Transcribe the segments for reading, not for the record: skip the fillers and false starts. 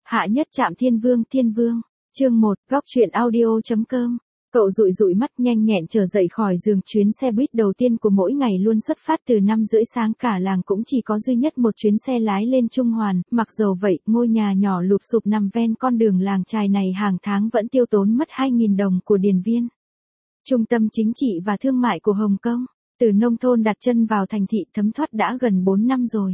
Hạ nhất trạm Thiên Vương, chương 1, góc truyện audio.com. Cậu dụi dụi mắt nhanh nhẹn trở dậy khỏi giường. Chuyến xe buýt đầu tiên của mỗi ngày luôn xuất phát từ 5:30 sáng, cả làng cũng chỉ có duy nhất một chuyến xe lái lên Trung Hoàn. Mặc dầu vậy, ngôi nhà nhỏ lụp xụp nằm ven con đường làng chài này hàng tháng vẫn tiêu tốn mất 2.000 đồng của Điền Viên. Trung tâm chính trị và thương mại của Hồng Kông, từ nông thôn đặt chân vào thành thị thấm thoát đã gần 4 năm rồi.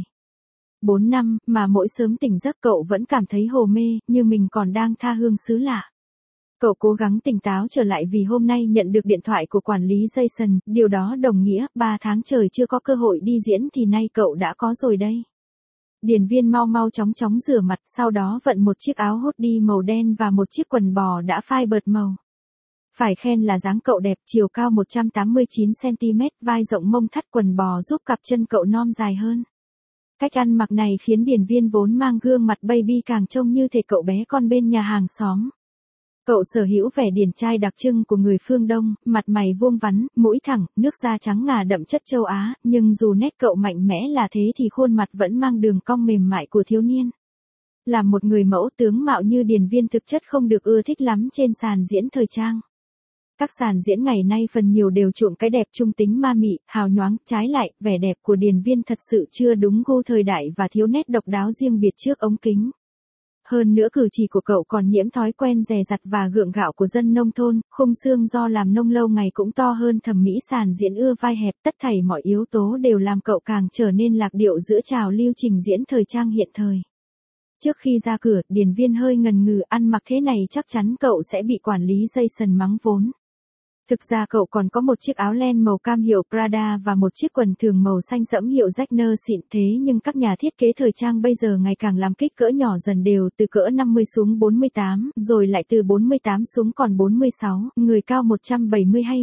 4 năm, mà mỗi sớm tỉnh giấc cậu vẫn cảm thấy hồ mê, như mình còn đang tha hương xứ lạ. Cậu cố gắng tỉnh táo trở lại vì hôm nay nhận được điện thoại của quản lý Jason, điều đó đồng nghĩa 3 tháng trời chưa có cơ hội đi diễn thì nay cậu đã có rồi đây. Điền Viên mau mau chóng chóng rửa mặt, sau đó vận một chiếc áo hoodie màu đen và một chiếc quần bò đã phai bợt màu. Phải khen là dáng cậu đẹp, chiều cao 189cm, vai rộng mông thắt, quần bò giúp cặp chân cậu non dài hơn. Cách ăn mặc này khiến Điền Viên vốn mang gương mặt baby càng trông như thể cậu bé con bên nhà hàng xóm. Cậu sở hữu vẻ điển trai đặc trưng của người phương Đông, mặt mày vuông vắn, mũi thẳng, nước da trắng ngà đậm chất châu Á, nhưng dù nét cậu mạnh mẽ là thế thì khuôn mặt vẫn mang đường cong mềm mại của thiếu niên. Là một người mẫu tướng mạo như Điền Viên thực chất không được ưa thích lắm trên sàn diễn thời trang. Các sàn diễn ngày nay phần nhiều đều chuộng cái đẹp trung tính ma mị, hào nhoáng, trái lại, vẻ đẹp của Điền Viên thật sự chưa đúng gu thời đại và thiếu nét độc đáo riêng biệt trước ống kính. Hơn nữa cử chỉ của cậu còn nhiễm thói quen dè dặt và gượng gạo của dân nông thôn, khung xương do làm nông lâu ngày cũng to hơn thẩm mỹ sàn diễn ưa vai hẹp, tất thảy mọi yếu tố đều làm cậu càng trở nên lạc điệu giữa trào lưu trình diễn thời trang hiện thời. Trước khi ra cửa, Điền Viên hơi ngần ngừ, ăn mặc thế này chắc chắn cậu sẽ bị quản lý Jason mắng vốn. Thực ra cậu còn có một chiếc áo len màu cam hiệu Prada và một chiếc quần thường màu xanh sẫm hiệu Zegner xịn, thế nhưng các nhà thiết kế thời trang bây giờ ngày càng làm kích cỡ nhỏ dần đều, từ cỡ 50 xuống 48, rồi lại từ 48 xuống còn 46, người cao 170 hay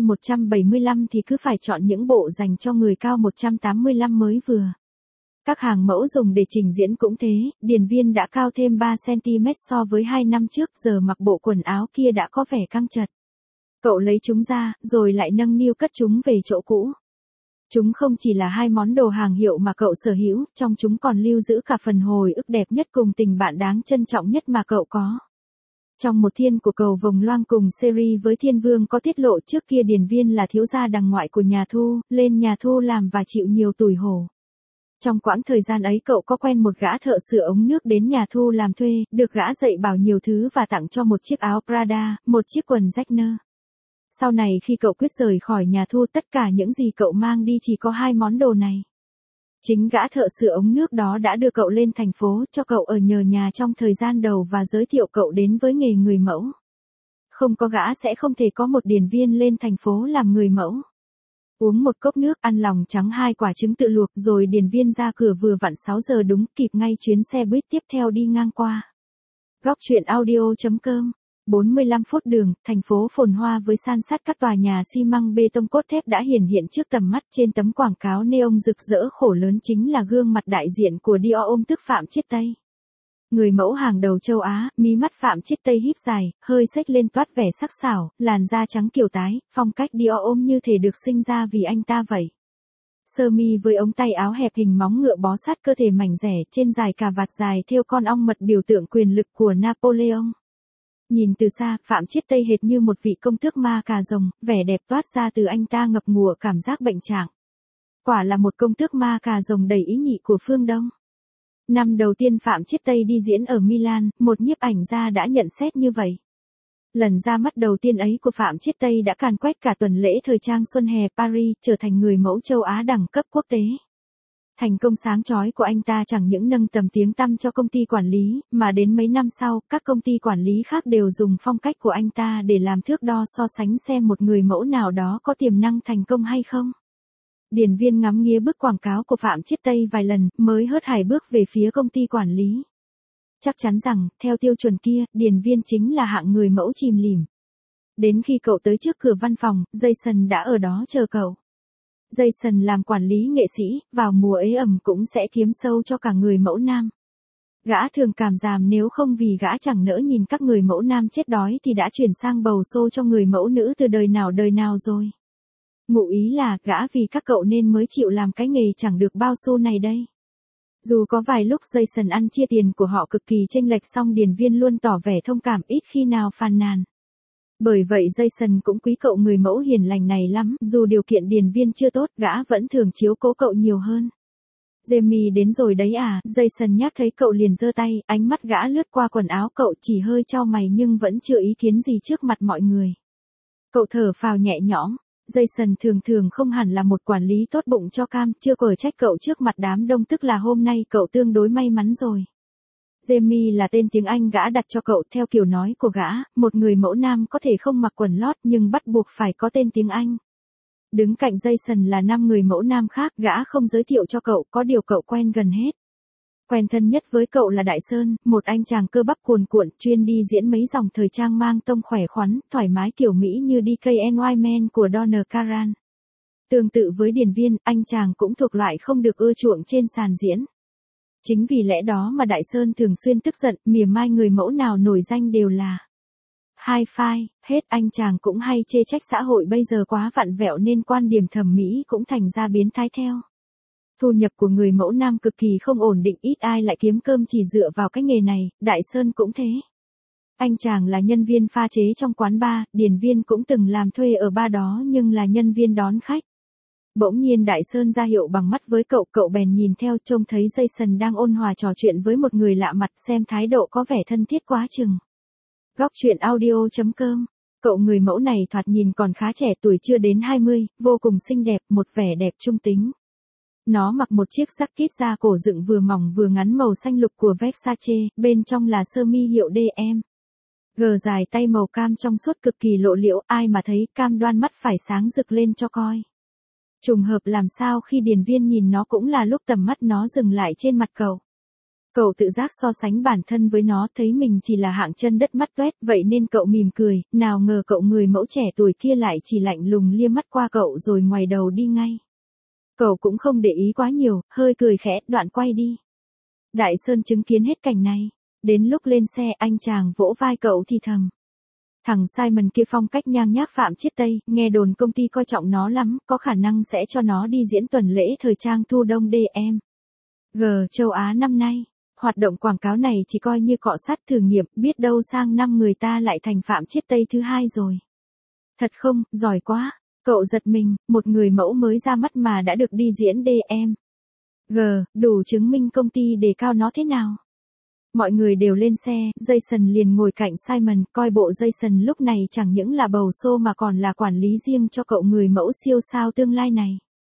175 thì cứ phải chọn những bộ dành cho người cao 185 mới vừa. Các hàng mẫu dùng để trình diễn cũng thế, Điền Viên đã cao thêm 3cm so với 2 năm trước, giờ mặc bộ quần áo kia đã có vẻ căng chật. Cậu lấy chúng ra, rồi lại nâng niu cất chúng về chỗ cũ. Chúng không chỉ là hai món đồ hàng hiệu mà cậu sở hữu, trong chúng còn lưu giữ cả phần hồi ức đẹp nhất cùng tình bạn đáng trân trọng nhất mà cậu có. Trong một thiên của cầu vồng loang cùng series với Thiên Vương có tiết lộ trước kia Điền Viên là thiếu gia đằng ngoại của nhà Thu, lên nhà Thu làm và chịu nhiều tủi hổ. Trong quãng thời gian ấy cậu có quen một gã thợ sửa ống nước đến nhà Thu làm thuê, được gã dạy bảo nhiều thứ và tặng cho một chiếc áo Prada, một chiếc quần Zegner. Sau này khi cậu quyết rời khỏi nhà Thu, tất cả những gì cậu mang đi chỉ có hai món đồ này. Chính gã thợ sửa ống nước đó đã đưa cậu lên thành phố, cho cậu ở nhờ nhà trong thời gian đầu và giới thiệu cậu đến với nghề người mẫu. Không có gã sẽ không thể có một Điền Viên lên thành phố làm người mẫu. Uống một cốc nước, ăn lòng trắng 2 quả trứng tự luộc, rồi Điền Viên ra cửa vừa vặn 6 giờ đúng, kịp ngay chuyến xe buýt tiếp theo đi ngang qua. Góc truyện audio.com. 45 phút đường, thành phố phồn hoa với san sát các tòa nhà xi măng bê tông cốt thép đã hiển hiện trước tầm mắt. Trên tấm quảng cáo neon rực rỡ khổ lớn chính là gương mặt đại diện của Dior ôm tức Phạm Chiết Tây. Người mẫu hàng đầu châu Á, mí mắt Phạm Chiết Tây híp dài, hơi xếch lên toát vẻ sắc sảo, làn da trắng kiều tái, phong cách Dior ôm như thể được sinh ra vì anh ta vậy. Sơ mi với ống tay áo hẹp hình móng ngựa bó sát cơ thể mảnh rẻ, trên dài cà vạt dài thêu con ong mật biểu tượng quyền lực của Napoleon. Nhìn từ xa, Phạm Chiết Tây hệt như một vị công tước ma cà rồng, vẻ đẹp toát ra từ anh ta ngập ngụa cảm giác bệnh trạng. Quả là một công tước ma cà rồng đầy ý nhị của phương Đông. Năm đầu tiên Phạm Chiết Tây đi diễn ở Milan, một nhiếp ảnh gia đã nhận xét như vậy. Lần ra mắt đầu tiên ấy của Phạm Chiết Tây đã càn quét cả tuần lễ thời trang xuân hè Paris, trở thành người mẫu châu Á đẳng cấp quốc tế. Thành công sáng chói của anh ta chẳng những nâng tầm tiếng tăm cho công ty quản lý, mà đến mấy năm sau, các công ty quản lý khác đều dùng phong cách của anh ta để làm thước đo so sánh xem một người mẫu nào đó có tiềm năng thành công hay không. Điền Viên ngắm nghía bức quảng cáo của Phạm Chiết Tây vài lần, mới hớt hải bước về phía công ty quản lý. Chắc chắn rằng, theo tiêu chuẩn kia, Điền Viên chính là hạng người mẫu chìm lìm. Đến khi cậu tới trước cửa văn phòng, Jason đã ở đó chờ cậu. Jason làm quản lý nghệ sĩ, vào mùa ế ẩm cũng sẽ kiếm sâu cho cả người mẫu nam. Gã thường cảm giảm nếu không vì gã chẳng nỡ nhìn các người mẫu nam chết đói thì đã chuyển sang bầu xô cho người mẫu nữ từ đời nào rồi. Ngụ ý là, gã vì các cậu nên mới chịu làm cái nghề chẳng được bao xu này đây. Dù có vài lúc Jason ăn chia tiền của họ cực kỳ chênh lệch song điền viên luôn tỏ vẻ thông cảm ít khi nào phàn nàn. Bởi vậy Jason cũng quý cậu người mẫu hiền lành này lắm, dù điều kiện điền viên chưa tốt, gã vẫn thường chiếu cố cậu nhiều hơn. Jamie đến rồi đấy à, Jason nhắc thấy cậu liền giơ tay, ánh mắt gã lướt qua quần áo cậu chỉ hơi chau mày nhưng vẫn chưa ý kiến gì trước mặt mọi người. Cậu thở phào nhẹ nhõm, Jason thường không hẳn là một quản lý tốt bụng cho Cam, chưa quở trách cậu trước mặt đám đông tức là hôm nay cậu tương đối may mắn rồi. Jamie là tên tiếng Anh gã đặt cho cậu theo kiểu nói của gã, một người mẫu nam có thể không mặc quần lót nhưng bắt buộc phải có tên tiếng Anh. Đứng cạnh Jason là 5 người mẫu nam khác, gã không giới thiệu cho cậu, có điều cậu quen gần hết. Quen thân nhất với cậu là Đại Sơn, một anh chàng cơ bắp cuồn cuộn, chuyên đi diễn mấy dòng thời trang mang tông khỏe khoắn, thoải mái kiểu Mỹ như DKNY Men của Donna Karan. Tương tự với điền viên, anh chàng cũng thuộc loại không được ưa chuộng trên sàn diễn. Chính vì lẽ đó mà Đại Sơn thường xuyên tức giận, mỉa mai người mẫu nào nổi danh đều là hi-fi, hết anh chàng cũng hay chê trách xã hội bây giờ quá vặn vẹo nên quan điểm thẩm mỹ cũng thành ra biến thái theo. Thu nhập của người mẫu nam cực kỳ không ổn định, ít ai lại kiếm cơm chỉ dựa vào cái nghề này, Đại Sơn cũng thế. Anh chàng là nhân viên pha chế trong quán bar, điền viên cũng từng làm thuê ở bar đó nhưng là nhân viên đón khách. Bỗng nhiên Đại Sơn ra hiệu bằng mắt với cậu, cậu bèn nhìn theo, trông thấy Jason đang ôn hòa trò chuyện với một người lạ mặt, xem thái độ có vẻ thân thiết quá chừng. Góc truyện audio.com. Cậu người mẫu này thoạt nhìn còn khá trẻ, tuổi chưa đến 20, vô cùng xinh đẹp, một vẻ đẹp trung tính. Nó mặc một chiếc jacket da cổ dựng vừa mỏng vừa ngắn màu xanh lục của Versace, bên trong là sơ mi hiệu DM. Gờ dài tay màu cam trong suốt cực kỳ lộ liễu, ai mà thấy cam đoan mắt phải sáng rực lên cho coi. Trùng hợp làm sao khi điền viên nhìn nó cũng là lúc tầm mắt nó dừng lại trên mặt cậu. Cậu tự giác so sánh bản thân với nó, thấy mình chỉ là hạng chân đất mắt toét, vậy nên cậu mỉm cười, nào ngờ cậu người mẫu trẻ tuổi kia lại chỉ lạnh lùng liếc mắt qua cậu rồi ngoái đầu đi ngay. Cậu cũng không để ý quá nhiều, hơi cười khẽ, đoạn quay đi. Đại Sơn chứng kiến hết cảnh này. Đến lúc lên xe, anh chàng vỗ vai cậu thì thầm. Thằng Simon kia phong cách nhang nhác Phạm Chiết Tây, nghe đồn công ty coi trọng nó lắm, có khả năng sẽ cho nó đi diễn tuần lễ thời trang thu đông DM. Châu Á năm nay, hoạt động quảng cáo này chỉ coi như cọ sát thử nghiệm, biết đâu sang năm người ta lại thành Phạm Chiết Tây thứ 2 rồi. Thật không, giỏi quá. Cậu giật mình, một người mẫu mới ra mắt mà đã được đi diễn DM. Đủ chứng minh công ty đề cao nó thế nào. Mọi người đều lên xe, Jason liền ngồi cạnh Simon, coi bộ Jason lúc này chẳng những là bầu xô mà còn là quản lý riêng cho cậu người mẫu siêu sao tương lai này.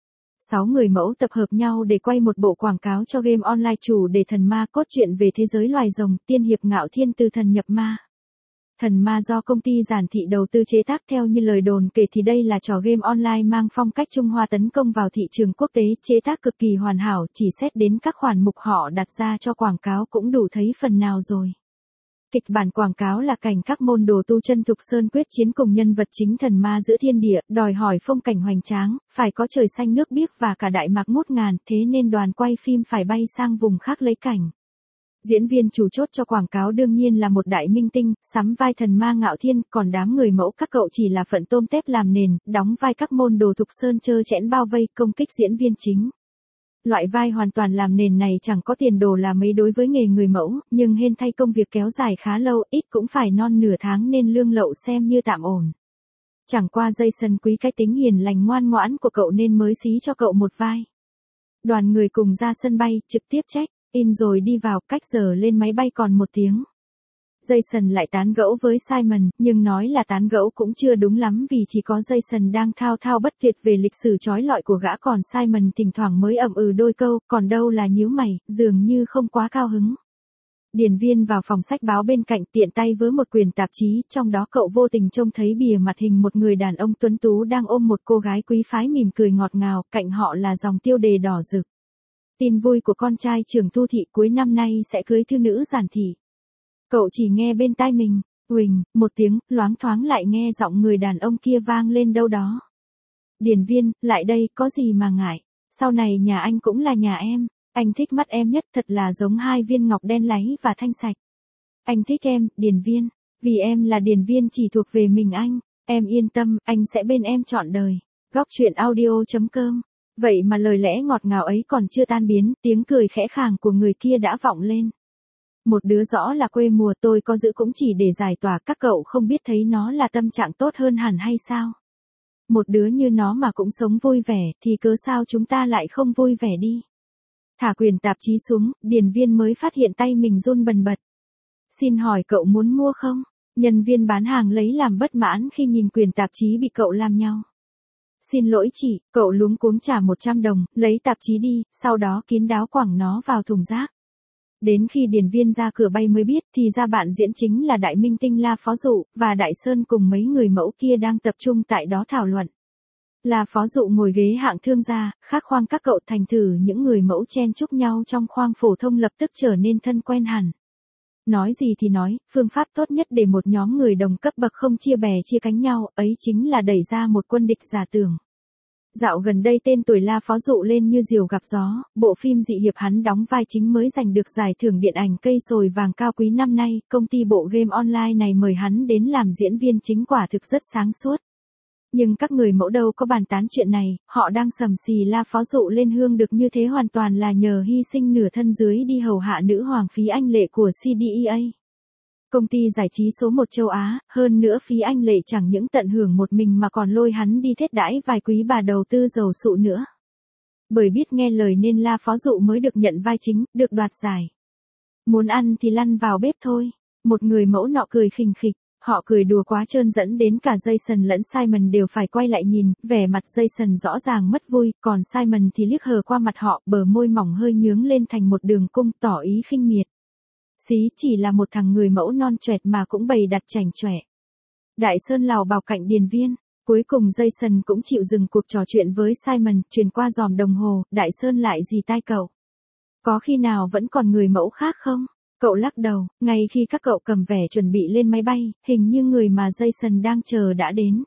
6 người mẫu tập hợp nhau để quay một bộ quảng cáo cho game online chủ đề thần ma, cốt truyện về thế giới loài rồng, tiên hiệp ngạo thiên từ thần nhập ma. Thần ma do công ty Giản Thị đầu tư chế tác, theo như lời đồn kể thì đây là trò game online mang phong cách Trung Hoa tấn công vào thị trường quốc tế, chế tác cực kỳ hoàn hảo, chỉ xét đến các khoản mục họ đặt ra cho quảng cáo cũng đủ thấy phần nào rồi. Kịch bản quảng cáo là cảnh các môn đồ tu chân Thục Sơn quyết chiến cùng nhân vật chính thần ma giữa thiên địa, đòi hỏi phong cảnh hoành tráng, phải có trời xanh nước biếc và cả đại mạc ngút ngàn, thế nên đoàn quay phim phải bay sang vùng khác lấy cảnh. Diễn viên chủ chốt cho quảng cáo đương nhiên là một đại minh tinh, sắm vai thần ma ngạo thiên, còn đám người mẫu các cậu chỉ là phận tôm tép làm nền, đóng vai các môn đồ Thục Sơn trơ trẽn bao vây công kích diễn viên chính. Loại vai hoàn toàn làm nền này chẳng có tiền đồ là mấy đối với nghề người mẫu, nhưng hên thay công việc kéo dài khá lâu, ít cũng phải non nửa tháng nên lương lậu xem như tạm ổn. Chẳng qua Jason quý cái tính hiền lành ngoan ngoãn của cậu nên mới xí cho cậu một vai. Đoàn người cùng ra sân bay, trực tiếp check in rồi đi vào, cách giờ lên máy bay còn 1 tiếng. Jason lại tán gẫu với Simon, nhưng nói là tán gẫu cũng chưa đúng lắm vì chỉ có Jason đang thao thao bất tuyệt về lịch sử trói lọi của gã, còn Simon thỉnh thoảng mới ậm ừ đôi câu, còn đâu là nhíu mày, dường như không quá cao hứng. Điền viên vào phòng sách báo bên cạnh, tiện tay với một quyển tạp chí, trong đó cậu vô tình trông thấy bìa mặt hình một người đàn ông tuấn tú đang ôm một cô gái quý phái mỉm cười ngọt ngào, cạnh họ là dòng tiêu đề đỏ rực. Tin vui của con trai trưởng Thu Thị cuối năm nay sẽ cưới thư nữ Giản Thị. Cậu chỉ nghe bên tai mình, huỳnh, một tiếng, loáng thoáng lại nghe giọng người đàn ông kia vang lên đâu đó. Điền viên, lại đây, có gì mà ngại, sau này nhà anh cũng là nhà em, anh thích mắt em nhất, thật là giống 2 viên ngọc đen láy và thanh sạch. Anh thích em, Điền viên, vì em là điền viên chỉ thuộc về mình anh, em yên tâm, anh sẽ bên em trọn đời. Góc truyện audio.com Vậy mà lời lẽ ngọt ngào ấy còn chưa tan biến, tiếng cười khẽ khàng của người kia đã vọng lên. Một đứa rõ là quê mùa tôi có giữ cũng chỉ để giải tỏa, các cậu không biết thấy nó là tâm trạng tốt hơn hẳn hay sao? Một đứa như nó mà cũng sống vui vẻ, thì cớ sao chúng ta lại không vui vẻ đi? Thả quyển tạp chí xuống, điền viên mới phát hiện tay mình run bần bật. Xin hỏi cậu muốn mua không? Nhân viên bán hàng lấy làm bất mãn khi nhìn quyển tạp chí bị cậu làm nhau. Xin lỗi chị, cậu luống cuống trả 100 đồng, lấy tạp chí đi, sau đó kín đáo quẳng nó vào thùng rác. Đến khi điền viên ra cửa bay mới biết thì ra bạn diễn chính là đại minh tinh La Phó Dụ, và Đại Sơn cùng mấy người mẫu kia đang tập trung tại đó thảo luận. La Phó Dụ ngồi ghế hạng thương gia, khác khoang các cậu thành thử những người mẫu chen chúc nhau trong khoang phổ thông lập tức trở nên thân quen hẳn. Nói gì thì nói, phương pháp tốt nhất để một nhóm người đồng cấp bậc không chia bè chia cánh nhau, ấy chính là đẩy ra một quân địch giả tưởng. Dạo gần đây tên tuổi La Phó Dụ lên như diều gặp gió, bộ phim dị hiệp hắn đóng vai chính mới giành được giải thưởng điện ảnh cây sồi vàng cao quý năm nay, công ty bộ game online này mời hắn đến làm diễn viên chính, quả thực rất sáng suốt. Nhưng các người mẫu đâu có bàn tán chuyện này, họ đang sầm xì La Phó Dụ lên hương được như thế hoàn toàn là nhờ hy sinh nửa thân dưới đi hầu hạ nữ hoàng Phí Anh Lệ của CDEA. Công ty giải trí số 1 châu Á, hơn nữa Phí Anh Lệ chẳng những tận hưởng một mình mà còn lôi hắn đi thết đãi vài quý bà đầu tư giàu sụ nữa. Bởi biết nghe lời nên La Phó Dụ mới được nhận vai chính, được đoạt giải. Muốn ăn thì lăn vào bếp thôi. Một người mẫu nọ cười khình khịch. Họ cười đùa quá trơn dẫn đến cả Jason lẫn Simon đều phải quay lại nhìn, vẻ mặt Jason rõ ràng mất vui, còn Simon thì liếc hờ qua mặt họ, bờ môi mỏng hơi nhướng lên thành một đường cung tỏ ý khinh miệt. Xí chỉ là một thằng người mẫu non choẹt mà cũng bày đặt chảnh chọe. Đại Sơn lào bảo cạnh điền viên, cuối cùng Jason cũng chịu dừng cuộc trò chuyện với Simon, truyền qua dòm đồng hồ, Đại Sơn lại dì tai cậu. Có khi nào vẫn còn người mẫu khác không? Cậu lắc đầu, ngay khi các cậu cầm vẻ chuẩn bị lên máy bay, hình như người mà Jason đang chờ đã đến.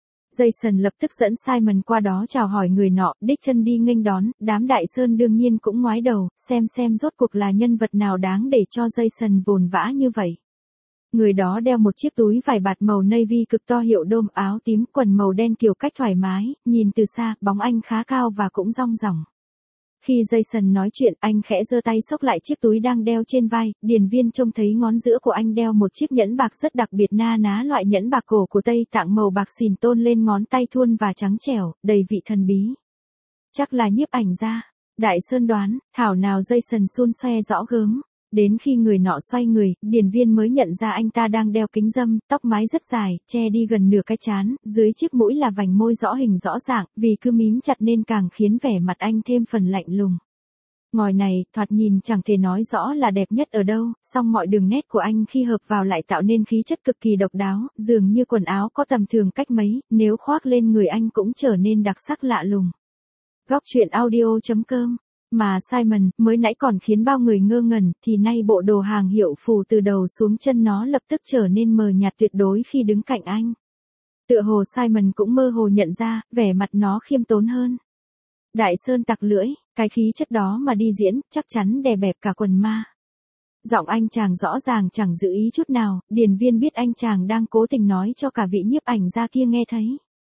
Jason lập tức dẫn Simon qua đó chào hỏi người nọ, đích thân đi nghênh đón, đám Đại Sơn đương nhiên cũng ngoái đầu, xem rốt cuộc là nhân vật nào đáng để cho Jason vồn vã như vậy. Người đó đeo một chiếc túi vải bạt màu navy cực to hiệu đôm, áo tím, quần màu đen kiểu cách thoải mái, nhìn từ xa, bóng anh khá cao và cũng dong dỏng. Khi Jason nói chuyện, anh khẽ giơ tay xốc lại chiếc túi đang đeo trên vai, điền viên trông thấy ngón giữa của anh đeo một chiếc nhẫn bạc rất đặc biệt, na ná loại nhẫn bạc cổ của Tây Tạng màu bạc xỉn tôn lên ngón tay thuôn và trắng trẻo, đầy vị thần bí. Chắc là nhiếp ảnh gia. Đại Sơn đoán, thảo nào Jason xun xoe rõ gớm. Đến khi người nọ xoay người, điền viên mới nhận ra anh ta đang đeo kính râm, tóc mái rất dài, che đi gần nửa cái trán, dưới chiếc mũi là vành môi rõ hình rõ dạng, vì cứ mím chặt nên càng khiến vẻ mặt anh thêm phần lạnh lùng. Ngòi này, thoạt nhìn chẳng thể nói rõ là đẹp nhất ở đâu, song mọi đường nét của anh khi hợp vào lại tạo nên khí chất cực kỳ độc đáo, dường như quần áo có tầm thường cách mấy, nếu khoác lên người anh cũng trở nên đặc sắc lạ lùng. Góc truyện audio.com. Mà Simon, mới nãy còn khiến bao người ngơ ngẩn, thì nay bộ đồ hàng hiệu phủ từ đầu xuống chân nó lập tức trở nên mờ nhạt tuyệt đối khi đứng cạnh anh. Tựa hồ Simon cũng mơ hồ nhận ra, vẻ mặt nó khiêm tốn hơn. Đại Sơn tặc lưỡi, cái khí chất đó mà đi diễn, chắc chắn đè bẹp cả quần ma. Giọng anh chàng rõ ràng chẳng giữ ý chút nào, điền viên biết anh chàng đang cố tình nói cho cả vị nhiếp ảnh gia kia nghe thấy.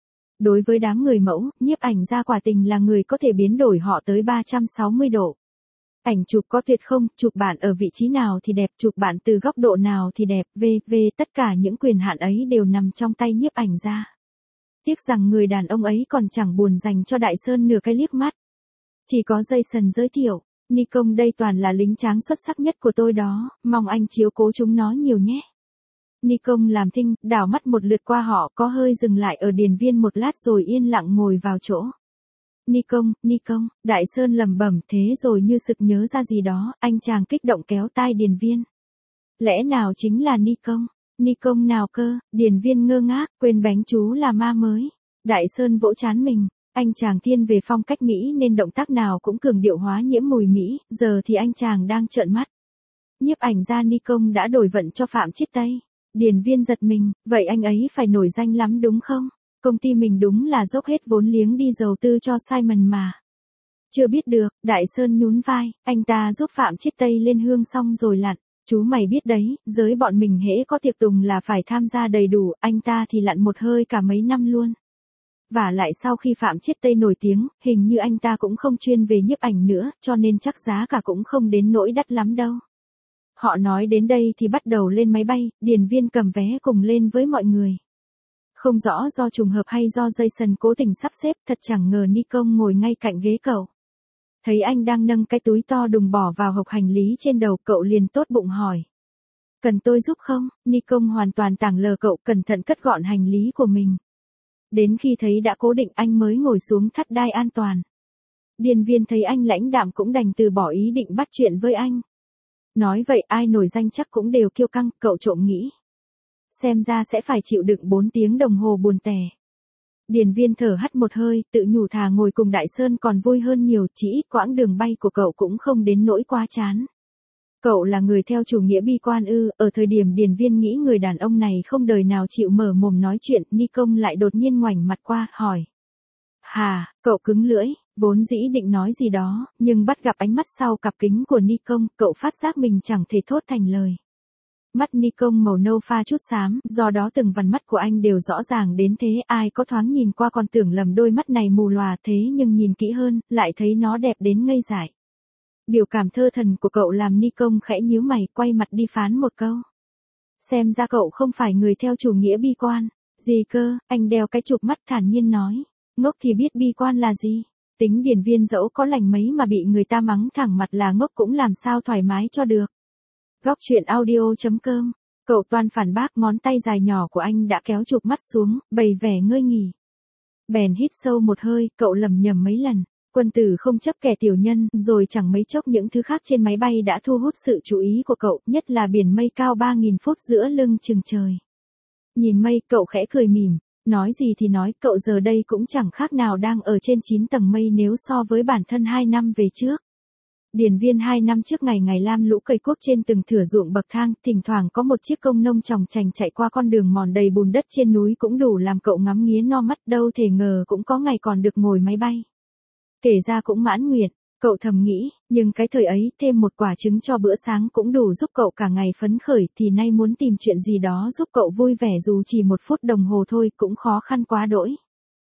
Đối với đám người mẫu, nhiếp ảnh gia quả tình là người có thể biến đổi họ tới 360 độ. Ảnh chụp có tuyệt không, chụp bạn ở vị trí nào thì đẹp, chụp bạn từ góc độ nào thì đẹp, tất cả những quyền hạn ấy đều nằm trong tay nhiếp ảnh gia. Tiếc rằng người đàn ông ấy còn chẳng buồn dành cho Đại Sơn nửa cái liếc mắt. Chỉ có Jason giới thiệu, Nikon đây toàn là lính tráng xuất sắc nhất của tôi đó, mong anh chiếu cố chúng nó nhiều nhé. Nikon làm thinh, đảo mắt một lượt qua họ, có hơi dừng lại ở điền viên một lát rồi yên lặng ngồi vào chỗ. Nikon, Đại Sơn lẩm bẩm, thế rồi như sực nhớ ra gì đó, anh chàng kích động kéo tai điền viên. Lẽ nào chính là Nikon nào cơ? Điền viên ngơ ngác, quên bánh chú là ma mới. Đại Sơn vỗ trán mình, anh chàng thiên về phong cách Mỹ nên động tác nào cũng cường điệu hóa nhiễm mùi Mỹ, giờ thì anh chàng đang trợn mắt. Nhiếp ảnh gia Nikon đã đổi vận cho Phạm Chiết Tây. Điền viên giật mình, vậy anh ấy phải nổi danh lắm đúng không? Công ty mình đúng là dốc hết vốn liếng đi đầu tư cho Simon mà. Chưa biết được, Đại Sơn nhún vai, anh ta giúp Phạm Chiết Tây lên hương xong rồi lặn. Chú mày biết đấy, giới bọn mình hễ có tiệc tùng là phải tham gia đầy đủ, anh ta thì lặn một hơi cả mấy năm luôn. Và lại sau khi Phạm Chiết Tây nổi tiếng, hình như anh ta cũng không chuyên về nhiếp ảnh nữa, cho nên chắc giá cả cũng không đến nỗi đắt lắm đâu. Họ nói đến đây thì bắt đầu lên máy bay, Điền Viên cầm vé cùng lên với mọi người. Không rõ do trùng hợp hay do Jason cố tình sắp xếp, thật chẳng ngờ Nikon ngồi ngay cạnh ghế cậu. Thấy anh đang nâng cái túi to đùng bỏ vào hộc hành lý trên đầu, cậu liền tốt bụng hỏi. Cần tôi giúp không? Nikon hoàn toàn tảng lờ cậu, cẩn thận cất gọn hành lý của mình. Đến khi thấy đã cố định anh mới ngồi xuống thắt đai an toàn. Điền Viên thấy anh lãnh đạm cũng đành từ bỏ ý định bắt chuyện với anh. Nói vậy ai nổi danh chắc cũng đều kiêu căng, cậu trộm nghĩ. Xem ra sẽ phải chịu đựng 4 tiếng đồng hồ buồn tẻ. Điền Viên thở hắt một hơi, tự nhủ thà ngồi cùng Đại Sơn còn vui hơn nhiều, chỉ ít quãng đường bay của cậu cũng không đến nỗi quá chán. Cậu là người theo chủ nghĩa bi quan ư? Ở thời điểm Điền Viên nghĩ người đàn ông này không đời nào chịu mở mồm nói chuyện, Nikon lại đột nhiên ngoảnh mặt qua, hỏi. Hà, cậu cứng lưỡi, vốn dĩ định nói gì đó, nhưng bắt gặp ánh mắt sau cặp kính của Nikon, cậu phát giác mình chẳng thể thốt thành lời. Mắt Nikon màu nâu pha chút xám, do đó từng vằn mắt của anh đều rõ ràng đến thế, ai có thoáng nhìn qua còn tưởng lầm đôi mắt này mù lòa, thế nhưng nhìn kỹ hơn, lại thấy nó đẹp đến ngây dại. Biểu cảm thơ thần của cậu làm Nikon khẽ nhíu mày, quay mặt đi phán một câu. Xem ra cậu không phải người theo chủ nghĩa bi quan. Gì cơ? Anh đeo cái chụp mắt thản nhiên nói. Ngốc thì biết bi quan là gì. Tính Điền Viên dẫu có lành mấy mà bị người ta mắng thẳng mặt là ngốc cũng làm sao thoải mái cho được. Góc truyện audio.com. Cậu toan phản bác, ngón tay dài nhỏ của anh đã kéo chụp mắt xuống, bày vẻ ngơi nghỉ. Bèn hít sâu một hơi, cậu lẩm nhẩm mấy lần. Quân tử không chấp kẻ tiểu nhân, rồi chẳng mấy chốc những thứ khác trên máy bay đã thu hút sự chú ý của cậu, nhất là biển mây cao 3.000 phút giữa lưng chừng trời. Nhìn mây, cậu khẽ cười mỉm, nói gì thì nói, cậu giờ đây cũng chẳng khác nào đang ở trên 9 tầng mây nếu so với bản thân 2 năm về trước. Điền Viên 2 năm trước ngày lam lũ cây cuốc trên từng thửa ruộng bậc thang, thỉnh thoảng có một chiếc công nông tròng trành chạy qua con đường mòn đầy bùn đất trên núi cũng đủ làm cậu ngắm nghía no mắt, đâu thể ngờ cũng có ngày còn được ngồi máy bay. Kể ra cũng mãn nguyện, cậu thầm nghĩ, nhưng cái thời ấy thêm một quả trứng cho bữa sáng cũng đủ giúp cậu cả ngày phấn khởi, thì nay muốn tìm chuyện gì đó giúp cậu vui vẻ dù chỉ 1 phút đồng hồ thôi cũng khó khăn quá đỗi.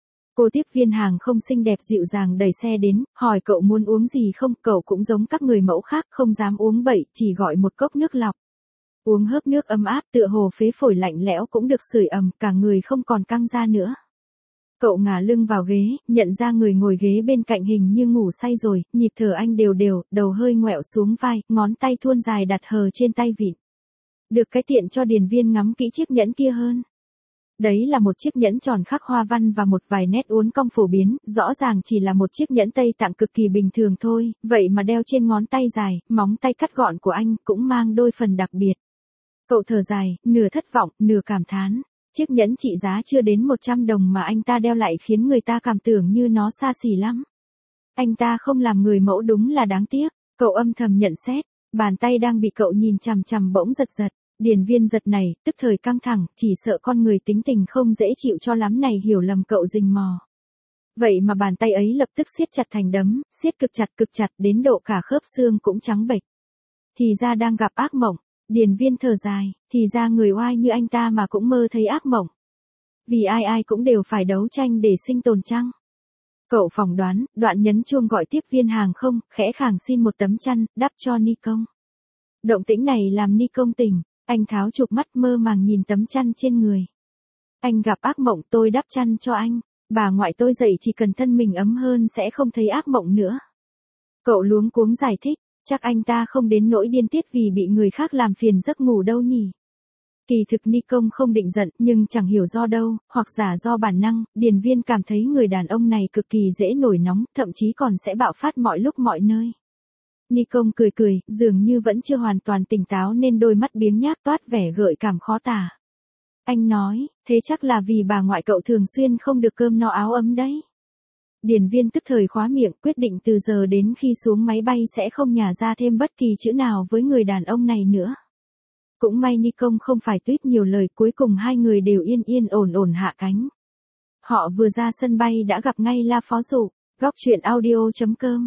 Cô tiếp viên hàng không xinh đẹp dịu dàng đẩy xe đến, hỏi cậu muốn uống gì không, cậu cũng giống các người mẫu khác không dám uống bậy, chỉ gọi một cốc nước lọc. Uống hớp nước ấm áp tựa hồ phế phổi lạnh lẽo cũng được sưởi ẩm, cả người không còn căng ra nữa. Cậu ngả lưng vào ghế, nhận ra người ngồi ghế bên cạnh hình như ngủ say rồi, nhịp thở anh đều đều, đầu hơi ngoẹo xuống vai, ngón tay thuôn dài đặt hờ trên tay vịn. Được cái tiện cho Điền Viên ngắm kỹ chiếc nhẫn kia hơn. Đấy là một chiếc nhẫn tròn khắc hoa văn và một vài nét uốn cong phổ biến, rõ ràng chỉ là một chiếc nhẫn Tây Tạng cực kỳ bình thường thôi, vậy mà đeo trên ngón tay dài, móng tay cắt gọn của anh cũng mang đôi phần đặc biệt. Cậu thở dài, nửa thất vọng, nửa cảm thán. Chiếc nhẫn trị giá chưa đến 100 đồng mà anh ta đeo lại khiến người ta cảm tưởng như nó xa xỉ lắm. Anh ta không làm người mẫu đúng là đáng tiếc, cậu âm thầm nhận xét, bàn tay đang bị cậu nhìn chằm chằm bỗng giật giật. Điền Viên giật này, tức thời căng thẳng, chỉ sợ con người tính tình không dễ chịu cho lắm này hiểu lầm cậu rình mò. Vậy mà bàn tay ấy lập tức siết chặt thành đấm, siết cực chặt đến độ cả khớp xương cũng trắng bệch. Thì ra đang gặp ác mộng. Điền Viên thở dài, thì ra người oai như anh ta mà cũng mơ thấy ác mộng. Vì ai cũng đều phải đấu tranh để sinh tồn chăng? Cậu phỏng đoán, đoạn nhấn chuông gọi tiếp viên hàng không, khẽ khàng xin một tấm chăn, đắp cho Nikon. Động tĩnh này làm Nikon tỉnh, anh tháo chụp mắt mơ màng nhìn tấm chăn trên người. Anh gặp ác mộng, tôi đắp chăn cho anh. Bà ngoại tôi dậy chỉ cần thân mình ấm hơn sẽ không thấy ác mộng nữa. Cậu luống cuống giải thích. Chắc anh ta không đến nỗi điên tiết vì bị người khác làm phiền giấc ngủ đâu nhỉ. Kỳ thực Nikon không định giận nhưng chẳng hiểu do đâu, hoặc giả do bản năng, Điền Viên cảm thấy người đàn ông này cực kỳ dễ nổi nóng, thậm chí còn sẽ bạo phát mọi lúc mọi nơi. Nikon cười, dường như vẫn chưa hoàn toàn tỉnh táo nên đôi mắt biếng nhác toát vẻ gợi cảm khó tả. Anh nói, thế chắc là vì bà ngoại cậu thường xuyên không được cơm no áo ấm đấy. Điền Viên tức thời khóa miệng, quyết định từ giờ đến khi xuống máy bay sẽ không nhả ra thêm bất kỳ chữ nào với người đàn ông này nữa. Cũng may Nikon không phải tuyết nhiều lời, cuối cùng hai người đều yên ổn hạ cánh. Họ vừa ra sân bay đã gặp ngay La Phó Dụ. Góc truyện audio.com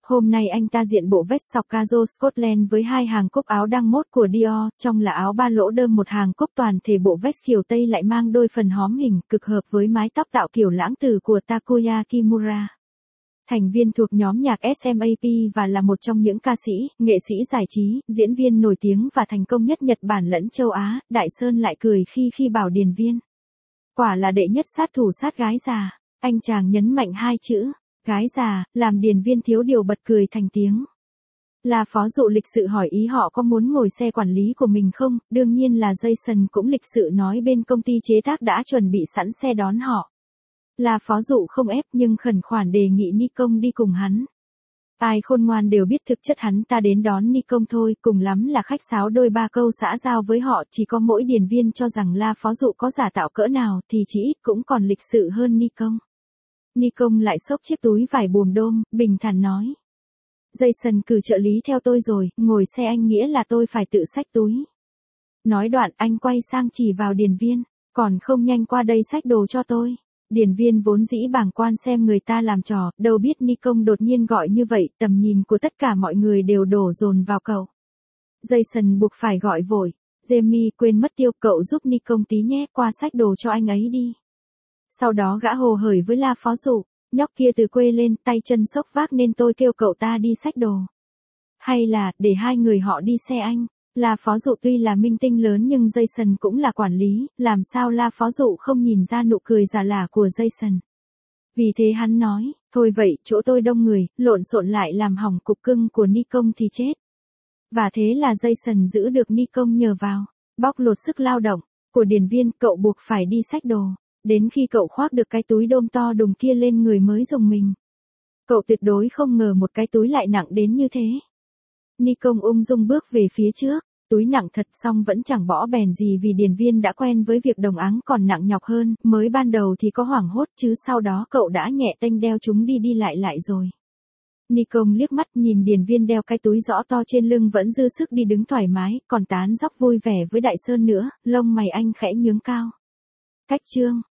Hôm nay anh ta diện bộ vest sọc caro Scotland với 2 hàng cúc áo đăng mốt của Dior, trong là áo 3 lỗ đơm, một hàng cúc toàn thể bộ vest kiểu Tây lại mang đôi phần hóm hình, cực hợp với mái tóc tạo kiểu lãng tử của Takuya Kimura. Thành viên thuộc nhóm nhạc SMAP và là một trong những ca sĩ, nghệ sĩ giải trí, diễn viên nổi tiếng và thành công nhất Nhật Bản lẫn châu Á, Đại Sơn lại cười khi bảo Điền Viên. Quả là đệ nhất sát thủ sát gái già. Anh chàng nhấn mạnh 2 chữ, gái già, làm Điền Viên thiếu điều bật cười thành tiếng. La Phó Dụ lịch sự hỏi ý họ có muốn ngồi xe quản lý của mình không, đương nhiên là Jason cũng lịch sự nói bên công ty chế tác đã chuẩn bị sẵn xe đón họ. La Phó Dụ không ép nhưng khẩn khoản đề nghị Nikon đi cùng hắn. Ai khôn ngoan đều biết thực chất hắn ta đến đón Nikon thôi, cùng lắm là khách sáo đôi ba câu xã giao với họ, chỉ có mỗi Điền Viên cho rằng La Phó Dụ có giả tạo cỡ nào thì chỉ ít cũng còn lịch sự hơn Nikon. Nikon lại xốc chiếc túi vải buồm đôm, bình thản nói. Jason cử trợ lý theo tôi rồi, ngồi xe anh nghĩa là tôi phải tự xách túi. Nói đoạn anh quay sang chỉ vào Điền Viên, còn không nhanh qua đây xách đồ cho tôi. Điền Viên vốn dĩ bàng quan xem người ta làm trò, đâu biết Nikon đột nhiên gọi như vậy, tầm nhìn của tất cả mọi người đều đổ dồn vào cậu. Jason buộc phải gọi vội, Jamie quên mất tiêu, cậu giúp Nikon tí nhé, qua xách đồ cho anh ấy đi. Sau đó gã hồ hởi với La Phó Dụ, nhóc kia từ quê lên, tay chân xốc vác nên tôi kêu cậu ta đi xách đồ. Hay là, để 2 người họ đi xe anh. La Phó Dụ tuy là minh tinh lớn nhưng Jason cũng là quản lý, làm sao La Phó Dụ không nhìn ra nụ cười giả lả của Jason. Vì thế hắn nói, thôi vậy, chỗ tôi đông người, lộn xộn lại làm hỏng cục cưng của Nikon thì chết. Và thế là Jason giữ được Nikon nhờ vào, bóc lột sức lao động của Điền Viên, cậu buộc phải đi xách đồ. Đến khi cậu khoác được cái túi đôm to đùng kia lên người mới rùng mình. Cậu tuyệt đối không ngờ một cái túi lại nặng đến như thế. Nikon ung dung bước về phía trước, túi nặng thật song vẫn chẳng bỏ bèn gì vì Điền Viên đã quen với việc đồng áng còn nặng nhọc hơn, mới ban đầu thì có hoảng hốt chứ sau đó cậu đã nhẹ tênh đeo chúng đi lại rồi. Nikon liếc mắt nhìn Điền Viên đeo cái túi rõ to trên lưng vẫn dư sức đi đứng thoải mái, còn tán dóc vui vẻ với Đại Sơn nữa, lông mày anh khẽ nhướng cao. Cách chương